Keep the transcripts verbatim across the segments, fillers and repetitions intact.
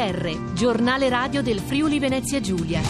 R, giornale radio del Friuli Venezia Giulia.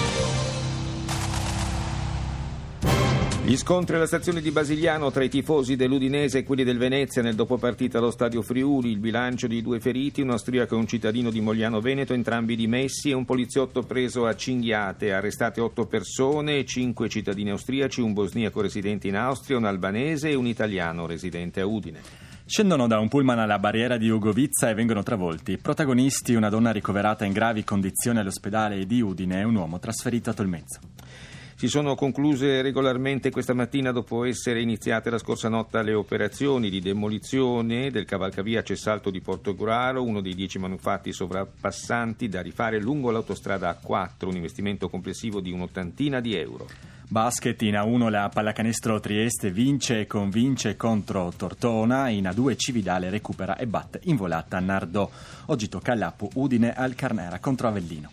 Gli scontri alla stazione di Basigliano tra i tifosi dell'Udinese e quelli del Venezia nel dopopartita allo stadio Friuli, il bilancio di due feriti, un austriaco e un cittadino di Mogliano Veneto, entrambi dimessi, e un poliziotto preso a cinghiate. Arrestate otto persone, cinque cittadini austriaci, un bosniaco residente in Austria, un albanese e un italiano residente a Udine. Scendono da un pullman alla barriera di Ugovizza e vengono travolti. Protagonisti: una donna ricoverata in gravi condizioni all'ospedale di Udine e un uomo trasferito a Tolmezzo. Si sono concluse regolarmente questa mattina dopo essere iniziate la scorsa notte le operazioni di demolizione del cavalcavia Cessalto di Portogruaro, uno dei dieci manufatti sovrapassanti da rifare lungo l'autostrada A quattro, un investimento complessivo di un'ottantina di euro. Basket: in A uno la pallacanestro Trieste vince e convince contro Tortona, in A due Cividale recupera e batte in volata Nardò. Oggi tocca all'Apu Udine al Carnera contro Avellino.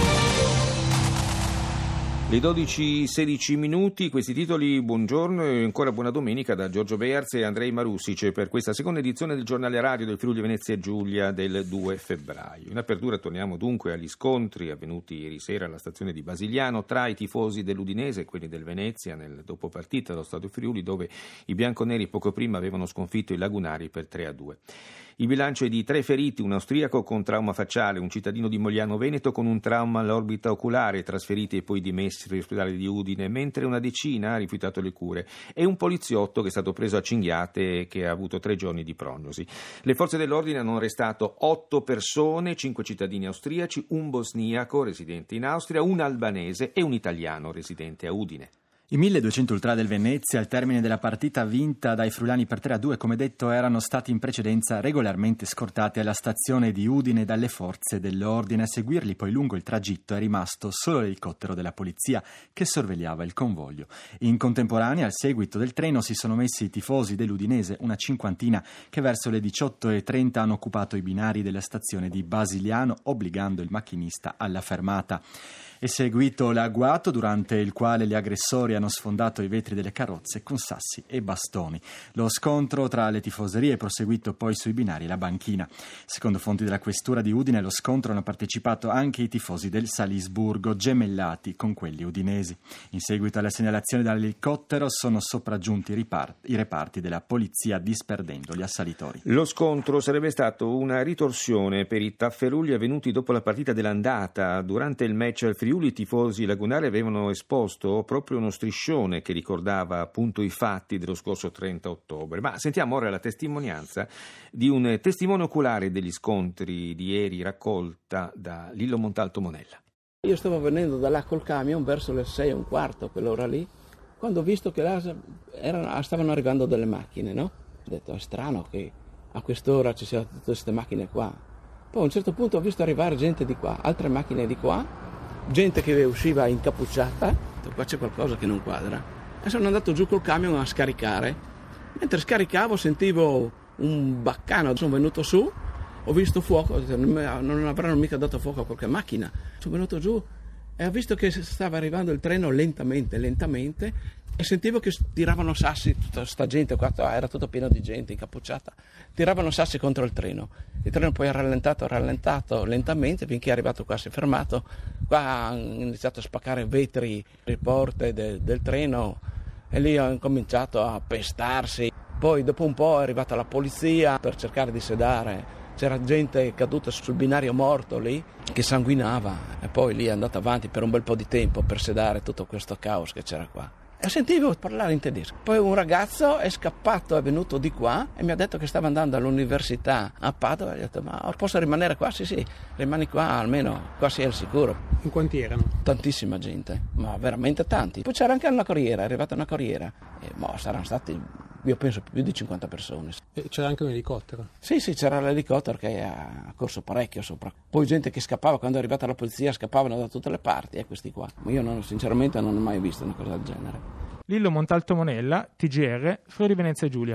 Le dodici e sedici minuti, questi titoli, buongiorno e ancora buona domenica da Giorgio Bearz e Andrei Marussic per questa seconda edizione del giornale radio del Friuli Venezia Giulia del due febbraio. In apertura torniamo dunque agli scontri avvenuti ieri sera alla stazione di Basigliano tra i tifosi dell'Udinese e quelli del Venezia nel dopopartita allo stadio Friuli, dove i bianconeri poco prima avevano sconfitto i lagunari per tre a due. Il bilancio è di tre feriti, un austriaco con trauma facciale, un cittadino di Mogliano Veneto con un trauma all'orbita oculare, trasferiti e poi dimessi all'ospedale di Udine, mentre una decina ha rifiutato le cure, e un poliziotto che è stato preso a cinghiate e che ha avuto tre giorni di prognosi. Le forze dell'ordine hanno arrestato otto persone, cinque cittadini austriaci, un bosniaco residente in Austria, un albanese e un italiano residente a Udine. I milleduecento ultra del Venezia, al termine della partita vinta dai friulani per tre a due, come detto, erano stati in precedenza regolarmente scortati alla stazione di Udine dalle forze dell'ordine. A seguirli poi lungo il tragitto è rimasto solo l'elicottero della polizia che sorvegliava il convoglio. In contemporanea, al seguito del treno, si sono messi i tifosi dell'Udinese, una cinquantina, che verso le diciotto e trenta hanno occupato i binari della stazione di Basigliano, obbligando il macchinista alla fermata. È seguito l'agguato, durante il quale gli aggressori hanno sfondato i vetri delle carrozze con sassi e bastoni. Lo scontro tra le tifoserie è proseguito poi sui binari e la banchina. Secondo fonti della questura di Udine, allo scontro hanno partecipato anche i tifosi del Salisburgo, gemellati con quelli udinesi. In seguito alla segnalazione dall'elicottero sono sopraggiunti i, ripart- i reparti della polizia, disperdendo gli assalitori. Lo scontro sarebbe stato una ritorsione per i tafferugli avvenuti dopo la partita dell'andata. Durante il match al Friuli, i tifosi lagunari avevano esposto proprio uno striscione che ricordava appunto i fatti dello scorso trenta ottobre. Ma sentiamo ora la testimonianza di un testimone oculare degli scontri di ieri, raccolta da Lillo Montalto Monella. Io stavo venendo da là col camion verso le sei e un quarto, quell'ora lì, quando ho visto che là erano, stavano arrivando delle macchine, no? Ho detto: è strano che a quest'ora ci siano tutte queste macchine qua. Poi a un certo punto ho visto arrivare gente di qua, altre macchine di qua, gente che usciva incappucciata. Qua c'è qualcosa che non quadra, e sono andato giù col camion a scaricare. Mentre scaricavo sentivo un baccano, sono venuto su, ho visto fuoco, non avranno mica dato fuoco a qualche macchina. Sono venuto giù e ho visto che stava arrivando il treno lentamente, lentamente, e sentivo che tiravano sassi, tutta sta gente qua, era tutto pieno di gente incappucciata, tiravano sassi contro il treno. Il treno poi ha rallentato, ha rallentato lentamente finché è arrivato qua, si è fermato. Qua hanno iniziato a spaccare vetri, le porte de, del treno, e lì hanno cominciato a pestarsi. Poi dopo un po' è arrivata la polizia per cercare di sedare. C'era gente caduta sul binario morto lì che sanguinava, e poi lì è andata avanti per un bel po' di tempo per sedare tutto questo caos che c'era qua. E sentivo parlare in tedesco. Poi un ragazzo è scappato, è venuto di qua e mi ha detto che stava andando all'università a Padova. E ho detto: ma posso rimanere qua? Sì, sì, rimani qua, almeno qua sei al sicuro. In quanti erano? Tantissima gente, ma veramente tanti. Poi c'era anche una corriera, è arrivata una corriera. E boh, saranno stati, io penso, più di cinquanta persone. E c'era anche un elicottero? Sì, sì, c'era l'elicottero che ha corso parecchio sopra. Poi gente che scappava, quando è arrivata la polizia scappavano da tutte le parti, e questi qua. Ma io non, sinceramente non ho mai visto una cosa del genere. Lillo Montalto Monella, T G R, Friuli Venezia Giulia.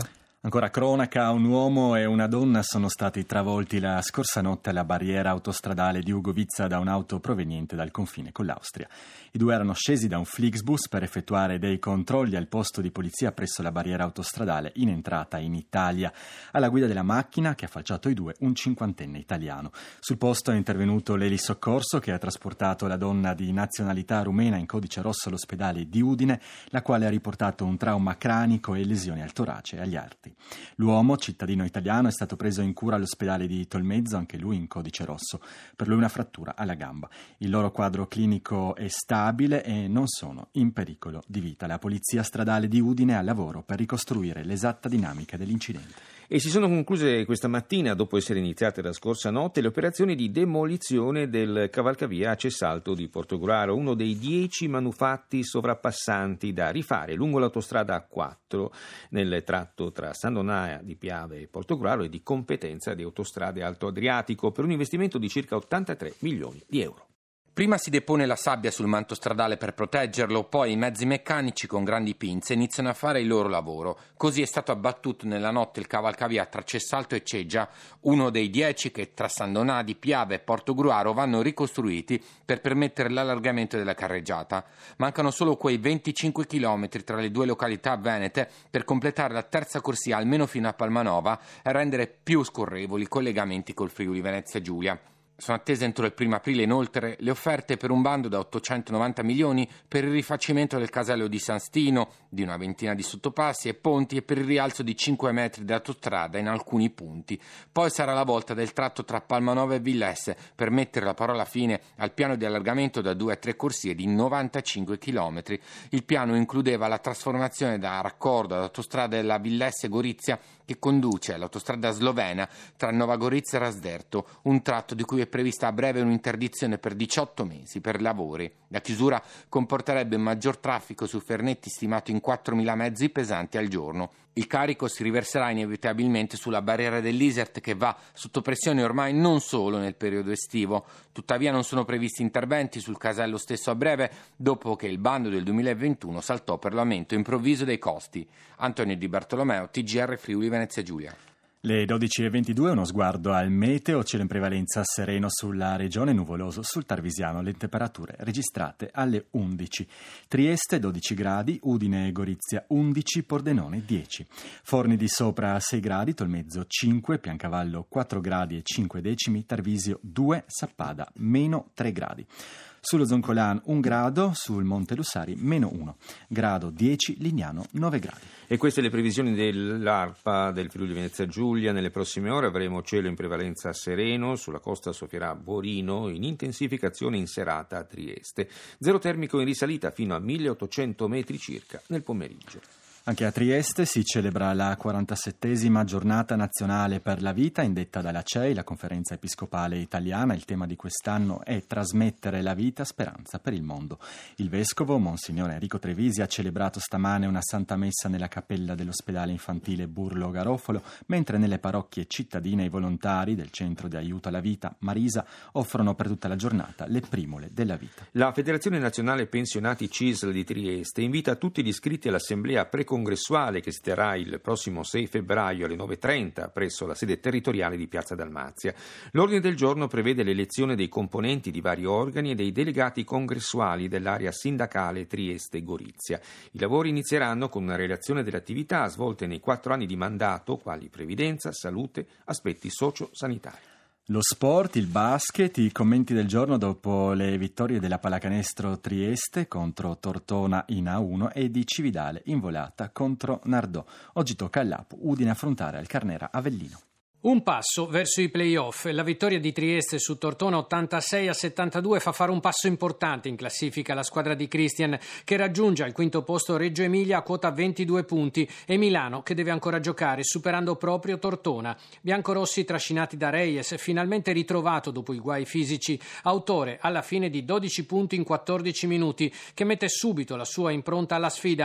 Ancora cronaca, un uomo e una donna sono stati travolti la scorsa notte alla barriera autostradale di Ugovizza da un'auto proveniente dal confine con l'Austria. I due erano scesi da un Flixbus per effettuare dei controlli al posto di polizia presso la barriera autostradale in entrata in Italia. Alla guida della macchina che ha falciato i due un cinquantenne italiano. Sul posto è intervenuto l'elisoccorso che ha trasportato la donna di nazionalità rumena in codice rosso all'ospedale di Udine, la quale ha riportato un trauma cranico e lesioni al torace e agli arti. L'uomo, cittadino italiano, è stato preso in cura all'ospedale di Tolmezzo, anche lui in codice rosso. Per lui una frattura alla gamba. Il loro quadro clinico è stabile e non sono in pericolo di vita. La polizia stradale di Udine è al lavoro per ricostruire l'esatta dinamica dell'incidente. E si sono concluse questa mattina, dopo essere iniziate la scorsa notte, le operazioni di demolizione del cavalcavia a Cessalto di Portogruaro, uno dei dieci manufatti sovrappassanti da rifare lungo l'autostrada A quattro nel tratto tra San Donaia di Piave e Portogruaro e di competenza di Autostrade Alto Adriatico per un investimento di circa ottantatré milioni di euro. Prima si depone la sabbia sul manto stradale per proteggerlo, poi i mezzi meccanici con grandi pinze iniziano a fare il loro lavoro. Così è stato abbattuto nella notte il cavalcavia tra Cessalto e Ceggia, uno dei dieci che tra San Donà di Piave e Portogruaro vanno ricostruiti per permettere l'allargamento della carreggiata. Mancano solo quei venticinque chilometri tra le due località venete per completare la terza corsia almeno fino a Palmanova e rendere più scorrevoli i collegamenti col Friuli Venezia Giulia. Sono attese entro il primo aprile inoltre le offerte per un bando da ottocentonovanta milioni per il rifacimento del casello di San Stino, di una ventina di sottopassi e ponti e per il rialzo di cinque metri di autostrada in alcuni punti. Poi sarà la volta del tratto tra Palmanova e Villesse per mettere la parola fine al piano di allargamento da due a tre corsie di novantacinque chilometri. Il piano includeva la trasformazione da raccordo ad autostrada della Villesse-Gorizia che conduce all'autostrada slovena tra Nova Gorizia e Rasderto, un tratto di cui è prevista a breve un'interdizione per diciotto mesi per lavori. La chiusura comporterebbe un maggior traffico su Fernetti stimato in quattromila mezzi pesanti al giorno. Il carico si riverserà inevitabilmente sulla barriera dell'Isert che va sotto pressione ormai non solo nel periodo estivo. Tuttavia non sono previsti interventi sul casello stesso a breve dopo che il bando del duemilaventuno saltò per l'aumento improvviso dei costi. Antonio Di Bartolomeo, T G R Friuli Venezia Giulia. Le dodici e ventidue, uno sguardo al meteo, cielo in prevalenza sereno sulla regione, nuvoloso sul Tarvisiano, le temperature registrate alle undici. Trieste dodici gradi, Udine e Gorizia undici, Pordenone dieci. Forni di Sopra sei gradi, Tolmezzo cinque, Piancavallo quattro gradi e cinque decimi, Tarvisio due, Sappada meno tre gradi. Sullo Zoncolan un grado, sul Monte Lussari meno uno, grado dieci, Lignano nove gradi. E queste le previsioni dell'ARPA del Friuli Venezia Giulia. Nelle prossime ore avremo cielo in prevalenza sereno, sulla costa soffierà Borino, in intensificazione in serata a Trieste. Zero termico in risalita fino a milleottocento metri circa nel pomeriggio. Anche a Trieste si celebra la quarantasettesima giornata nazionale per la vita indetta dalla C E I, la Conferenza Episcopale Italiana. Il tema di quest'anno è trasmettere la vita, speranza per il mondo. Il vescovo, Monsignore Enrico Trevisi, ha celebrato stamane una santa messa nella cappella dell'ospedale infantile Burlo Garofalo, mentre nelle parrocchie cittadine i volontari del Centro di Aiuto alla Vita Marisa offrono per tutta la giornata le primule della vita. La Federazione Nazionale Pensionati C I S L di Trieste invita tutti gli iscritti all'assemblea pre congressuale che si terrà il prossimo sei febbraio alle nove e trenta presso la sede territoriale di Piazza Dalmazia. L'ordine del giorno prevede l'elezione dei componenti di vari organi e dei delegati congressuali dell'area sindacale Trieste-Gorizia. I lavori inizieranno con una relazione delle attività svolte nei quattro anni di mandato, quali previdenza, salute, aspetti socio-sanitari. Lo sport, il basket, i commenti del giorno dopo le vittorie della Pallacanestro Trieste contro Tortona in A uno e di Cividale in volata contro Nardò. Oggi tocca all'Apu Udine affrontare al Carnera Avellino. Un passo verso i play-off. La vittoria di Trieste su Tortona ottantasei a settantadue fa fare un passo importante in classifica alla squadra di Christian, che raggiunge al quinto posto Reggio Emilia a quota ventidue punti e Milano, che deve ancora giocare superando proprio Tortona. Biancorossi trascinati da Reyes, finalmente ritrovato dopo i guai fisici, autore alla fine di dodici punti in quattordici minuti, che mette subito la sua impronta alla sfida.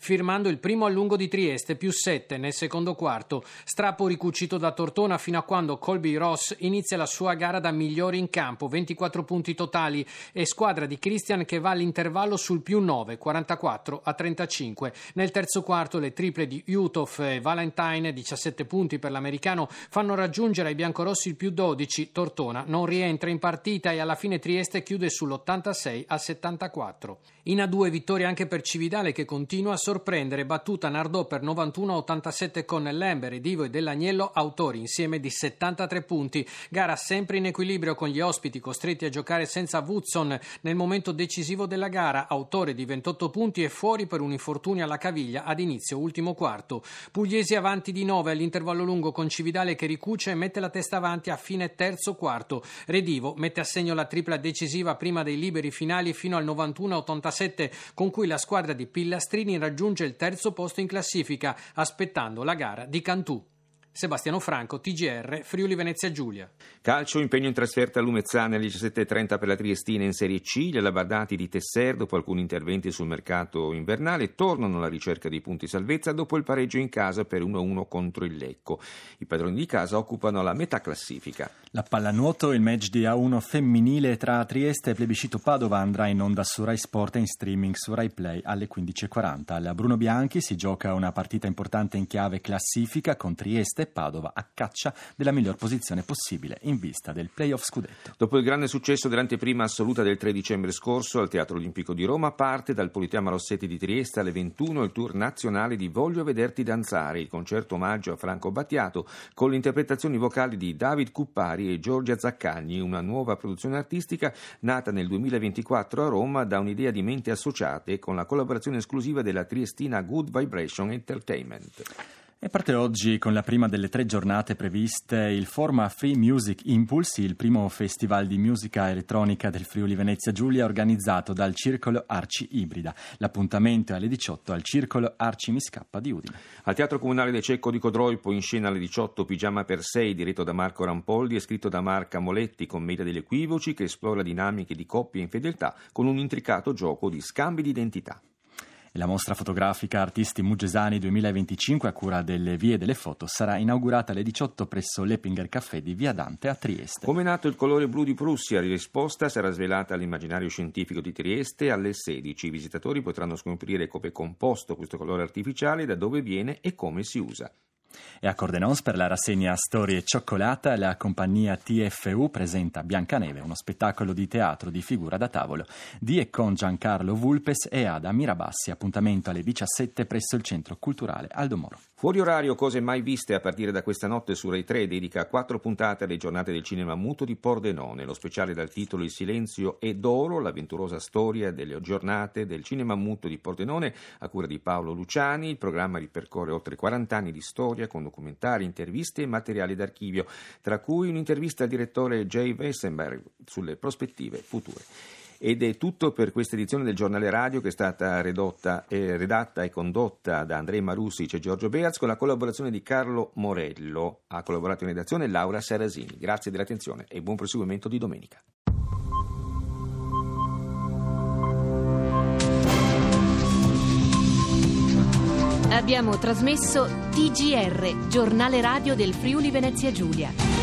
firmando il primo allungo di Trieste, più sette nel secondo quarto. Strappo ricucito da Tortona fino a quando Colby Ross inizia la sua gara da migliore in campo, ventiquattro punti totali, e squadra di Christian che va all'intervallo sul più nove, quarantaquattro a trentacinque. Nel terzo quarto le triple di Uthoff e Valentine, diciassette punti per l'americano, fanno raggiungere ai biancorossi il più dodici. Tortona non rientra in partita e alla fine Trieste chiude sull'ottantasei a settantaquattro. In A due vittoria anche per Cividale, che continua a sorprendere, battuta Nardò per novantuno a ottantasette con Lember, Divo e Dell'Agnello, autori insieme di settantatré punti. Gara sempre in equilibrio con gli ospiti costretti a giocare senza Woodson nel momento decisivo della gara, autore di ventotto punti e fuori per un infortunio alla caviglia ad inizio ultimo quarto. Pugliesi avanti di nove all'intervallo lungo con Cividale che ricuce e mette la testa avanti a fine terzo quarto. Redivo mette a segno la tripla decisiva prima dei liberi finali fino al novantuno a ottantasette, con cui la squadra di Pillastrini raggiunge il terzo posto in classifica, aspettando la gara di Cantù. Sebastiano Franco, T G R, Friuli Venezia Giulia. Calcio, impegno in trasferta a Lumezzane alle diciassette e trenta per la Triestina in Serie C. Gli alabardati di Tesser, dopo alcuni interventi sul mercato invernale, tornano alla ricerca dei punti salvezza dopo il pareggio in casa per uno a uno contro il Lecco. I padroni di casa occupano la metà classifica. La pallanuoto, il match di A uno femminile tra Trieste e Plebiscito Padova andrà in onda su Rai Sport e in streaming su Rai Play alle quindici e quaranta. Alla Bruno Bianchi si gioca una partita importante in chiave classifica con Trieste e Padova a caccia della miglior posizione possibile in vista del playoff scudetto. Dopo il grande successo dell'anteprima assoluta del tre dicembre scorso al Teatro Olimpico di Roma, parte dal Politeama Rossetti di Trieste alle ventuno il tour nazionale di Voglio Vederti Danzare, il concerto omaggio a Franco Battiato con le interpretazioni vocali di David Cuppari e Giorgia Zaccagni, una nuova produzione artistica nata nel duemilaventiquattro a Roma da un'idea di mente associate con la collaborazione esclusiva della triestina Good Vibration Entertainment. E parte oggi con la prima delle tre giornate previste il Forma Free Music Impulse, il primo festival di musica elettronica del Friuli Venezia Giulia organizzato dal Circolo Arci Ibrida. L'appuntamento è alle diciotto al Circolo Arci Mi Scappa di Udine. Al Teatro Comunale De Cecco di Codroipo in scena alle diciotto Pigiama per sei, diretto da Marco Rampoldi e scritto da Marca Moletti, commedia degli equivoci che esplora dinamiche di coppia e infedeltà con un intricato gioco di scambi di identità. La mostra fotografica Artisti Muggesani duemilaventicinque a cura delle Vie delle Foto sarà inaugurata alle diciotto presso l'Eppinger Café di Via Dante a Trieste. Come è nato il colore blu di Prussia? La risposta sarà svelata all'immaginario scientifico di Trieste alle sedici. I visitatori potranno scoprire come è composto questo colore artificiale, da dove viene e come si usa. E a Cordenons per la rassegna Storie e Cioccolata la compagnia T F U presenta Biancaneve, uno spettacolo di teatro di figura da tavolo di e con Giancarlo Vulpes e Ada Mirabassi. Appuntamento alle diciassette presso il Centro Culturale Aldo Moro. Fuori orario, cose mai viste a partire da questa notte su Rai tre dedica quattro puntate alle giornate del cinema muto di Pordenone. Lo speciale dal titolo Il silenzio è d'oro, l'avventurosa storia delle giornate del cinema muto di Pordenone a cura di Paolo Luciani. Il programma ripercorre oltre quaranta anni di storia con documentari, interviste e materiali d'archivio, tra cui un'intervista al direttore Jay Weissenberg sulle prospettive future. Ed è tutto per questa edizione del Giornale Radio, che è stata redotta, eh, redatta e condotta da Andrei Marusic e Giorgio Bearz con la collaborazione di Carlo Morello. Ha collaborato in redazione Laura Sarasini. Grazie dell'attenzione e buon proseguimento di domenica. Abbiamo trasmesso T G R, Giornale Radio del Friuli Venezia Giulia.